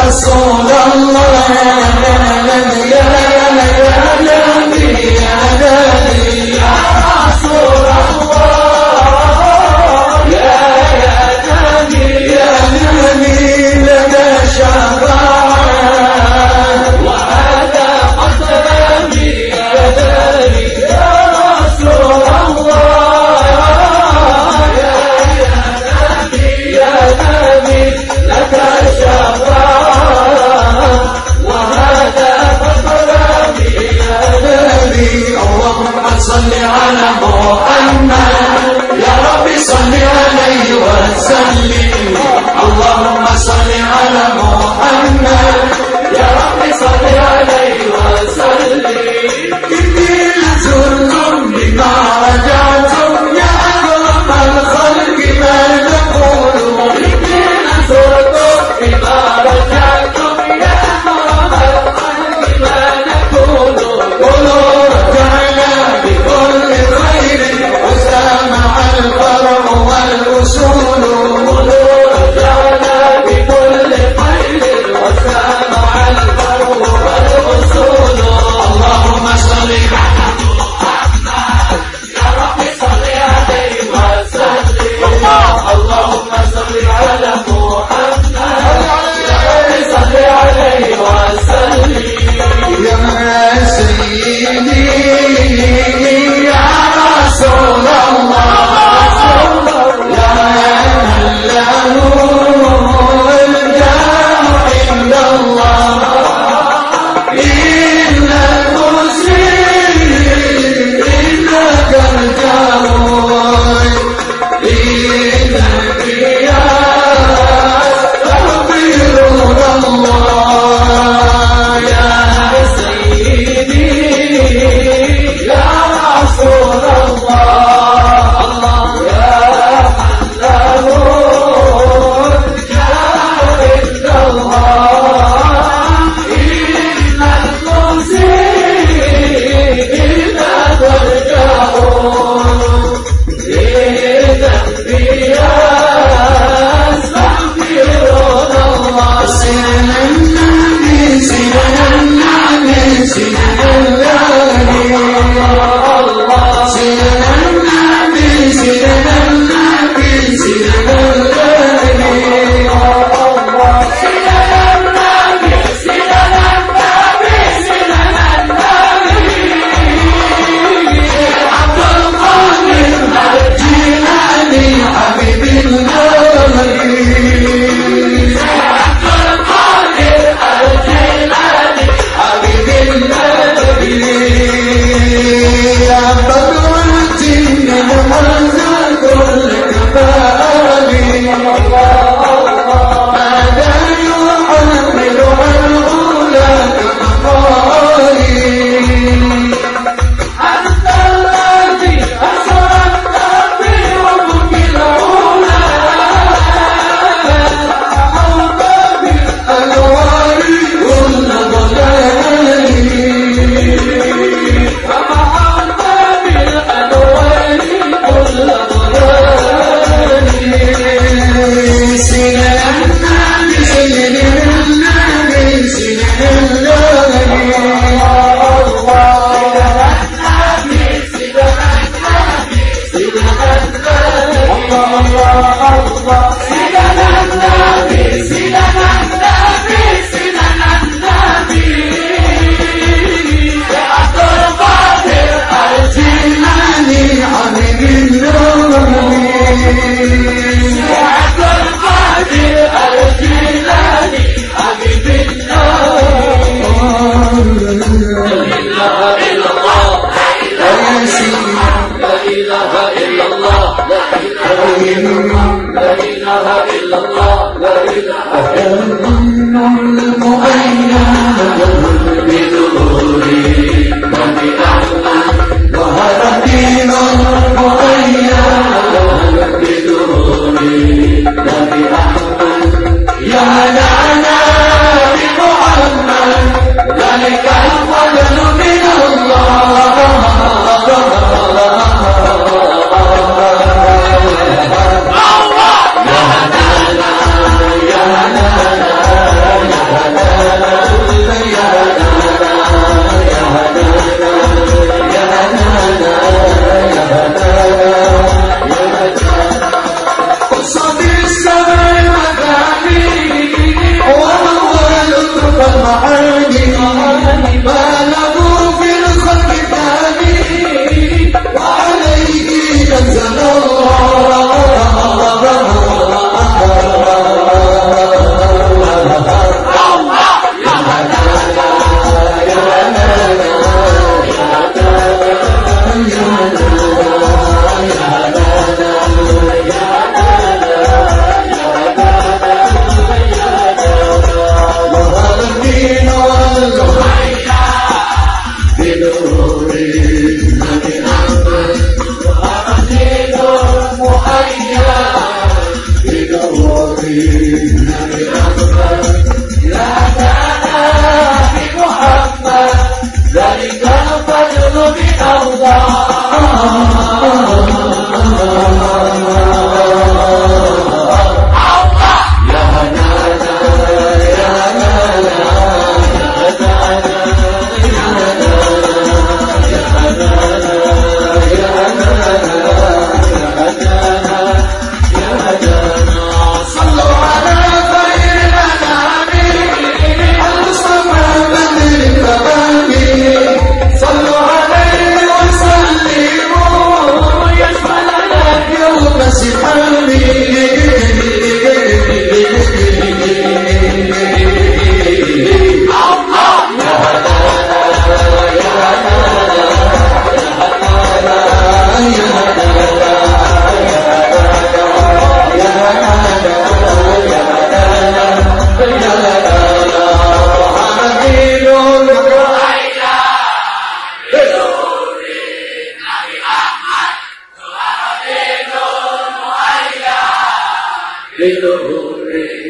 رسول الله يا نبي يا نبي يا نبي يا رسول الله يا نبي يا نبي لك شفاعة وهذا قدمي يا نبي يا رسول الله يا نبي يا نبي لك شفاعة وهذا قدمي يا نبي اللهم صل على محمد يا ربي صل عليه وسلم اللهم صل على محمد يا ربي صل عليه وسلم إني لزرتم بما رجعتم يا أكرم الخلق ما نقول إني لزرتم بما رجعتم يا أكرم الخلق ما نقول قولوا رجعنا بكل خير وسامع الفرع والأصول قولوا رجعنا بكل خير وسامع الفرع والأصول اللهم صل على محمد يا رب صل عليه وسلم اللهم صل على محمد يا رب صل عليه وسلم يا سيدي يا رسول الله يا من له الجاه عند الله إن المسلمين إنك الجاه إن الرياء تغفرون الله يا سيدي يا رسول الله يا من له الجاه عند الله إن المسلمين ترجعون إذا الرياء تغفرون الله سيدنا النبي سيدنا النبي سيدنا النبي سيدنا النبي سيدنا النبي سيدنا عبد القادر الجيلاني حبيب النبي عبد القادر الجيلاني حبيب النبي يا بدر الدين المنزل كل كفالي ماذا يحمل الأولى كمقالي أنت الذي أسرت في ربك العلا أعوذ بالألوان كل ضلال فمعوذ بالألوان كل ضلال سيدنا النبي سيدنا النبي سيدنا النبي Lindungi